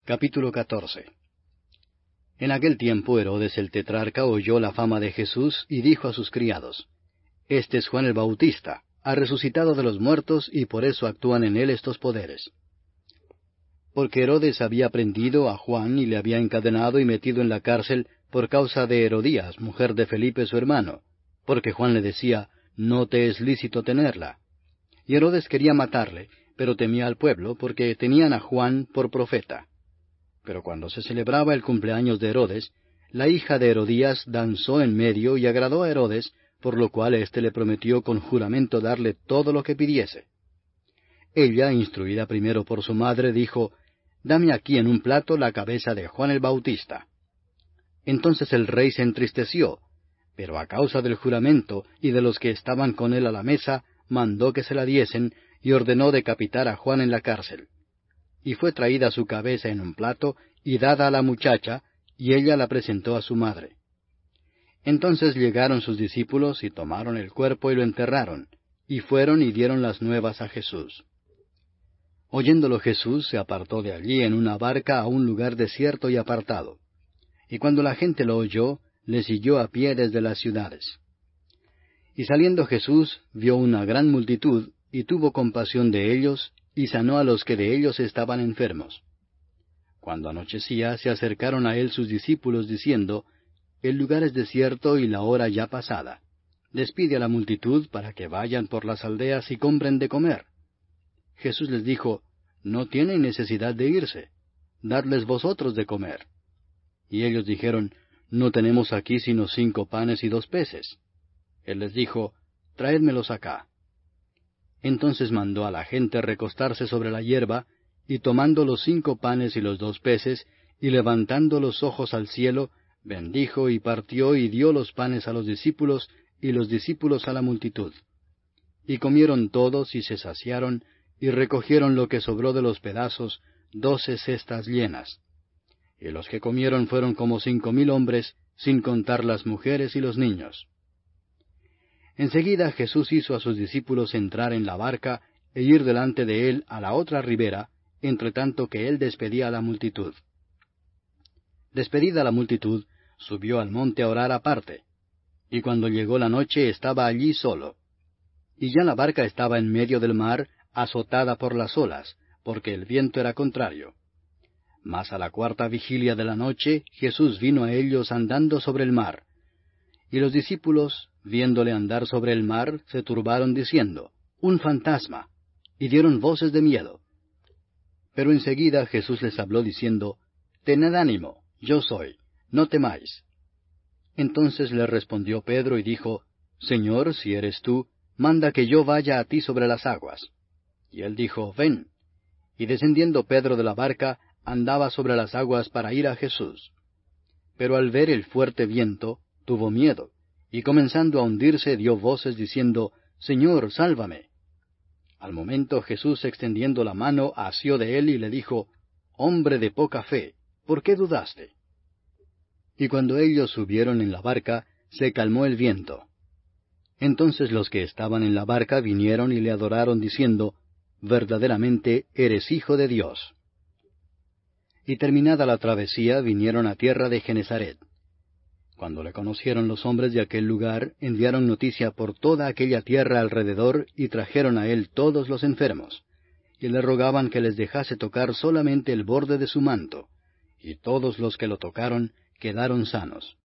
Capítulo 14. En aquel tiempo Herodes el tetrarca oyó la fama de Jesús y dijo a sus criados: Este es Juan el Bautista, ha resucitado de los muertos y por eso actúan en él estos poderes. Porque Herodes había prendido a Juan y le había encadenado y metido en la cárcel por causa de Herodías, mujer de Felipe su hermano, porque Juan le decía: No te es lícito tenerla. Y Herodes quería matarle, pero temía al pueblo, porque tenían a Juan por profeta. Pero cuando se celebraba el cumpleaños de Herodes, la hija de Herodías danzó en medio y agradó a Herodes, por lo cual éste le prometió con juramento darle todo lo que pidiese. Ella, instruida primero por su madre, dijo: Dame aquí en un plato la cabeza de Juan el Bautista. Entonces el rey se entristeció, pero a causa del juramento y de los que estaban con él a la mesa, mandó que se la diesen y ordenó decapitar a Juan en la cárcel. Y fue traída su cabeza en un plato y dada a la muchacha, y ella la presentó a su madre. Entonces llegaron sus discípulos y tomaron el cuerpo y lo enterraron, y fueron y dieron las nuevas a Jesús. Oyéndolo Jesús se apartó de allí en una barca a un lugar desierto y apartado. Y cuando la gente lo oyó, le siguió a pie desde las ciudades. Y saliendo Jesús vio una gran multitud, y tuvo compasión de ellos, y sanó a los que de ellos estaban enfermos. Cuando anochecía, se acercaron a él sus discípulos, diciendo: El lugar es desierto y la hora ya pasada. Despide a la multitud para que vayan por las aldeas y compren de comer. Jesús les dijo: No tienen necesidad de irse, dadles vosotros de comer. Y ellos dijeron: No tenemos aquí sino 5 panes y 2 peces. Él les dijo: Traédmelos acá. Entonces mandó a la gente recostarse sobre la hierba, y tomando los 5 panes y los 2 peces, y levantando los ojos al cielo, bendijo y partió y dio los panes a los discípulos, y los discípulos a la multitud. Y comieron todos y se saciaron, y recogieron lo que sobró de los pedazos, 12 cestas llenas. Y los que comieron fueron como 5,000 hombres, sin contar las mujeres y los niños. Enseguida Jesús hizo a sus discípulos entrar en la barca e ir delante de él a la otra ribera, entre tanto que él despedía a la multitud. Despedida la multitud, subió al monte a orar aparte. Y cuando llegó la noche estaba allí solo. Y ya la barca estaba en medio del mar, azotada por las olas, porque el viento era contrario. Mas a la 4ª vigilia de la noche, Jesús vino a ellos andando sobre el mar. Y los discípulos, viéndole andar sobre el mar, se turbaron diciendo: Un fantasma, y dieron voces de miedo. Pero enseguida Jesús les habló diciendo: Tened ánimo, yo soy, no temáis. Entonces le respondió Pedro y dijo: Señor, si eres tú, manda que yo vaya a ti sobre las aguas. Y él dijo: Ven. Y descendiendo Pedro de la barca, andaba sobre las aguas para ir a Jesús. Pero al ver el fuerte viento, tuvo miedo, y comenzando a hundirse dio voces diciendo: Señor, sálvame. Al momento Jesús, extendiendo la mano, asió de él y le dijo: Hombre de poca fe, ¿por qué dudaste? Y cuando ellos subieron en la barca, se calmó el viento. Entonces los que estaban en la barca vinieron y le adoraron diciendo: Verdaderamente eres Hijo de Dios. Y terminada la travesía, vinieron a tierra de Genezaret. Cuando le conocieron los hombres de aquel lugar, enviaron noticia por toda aquella tierra alrededor, y trajeron a él todos los enfermos, y le rogaban que les dejase tocar solamente el borde de su manto, y todos los que lo tocaron quedaron sanos.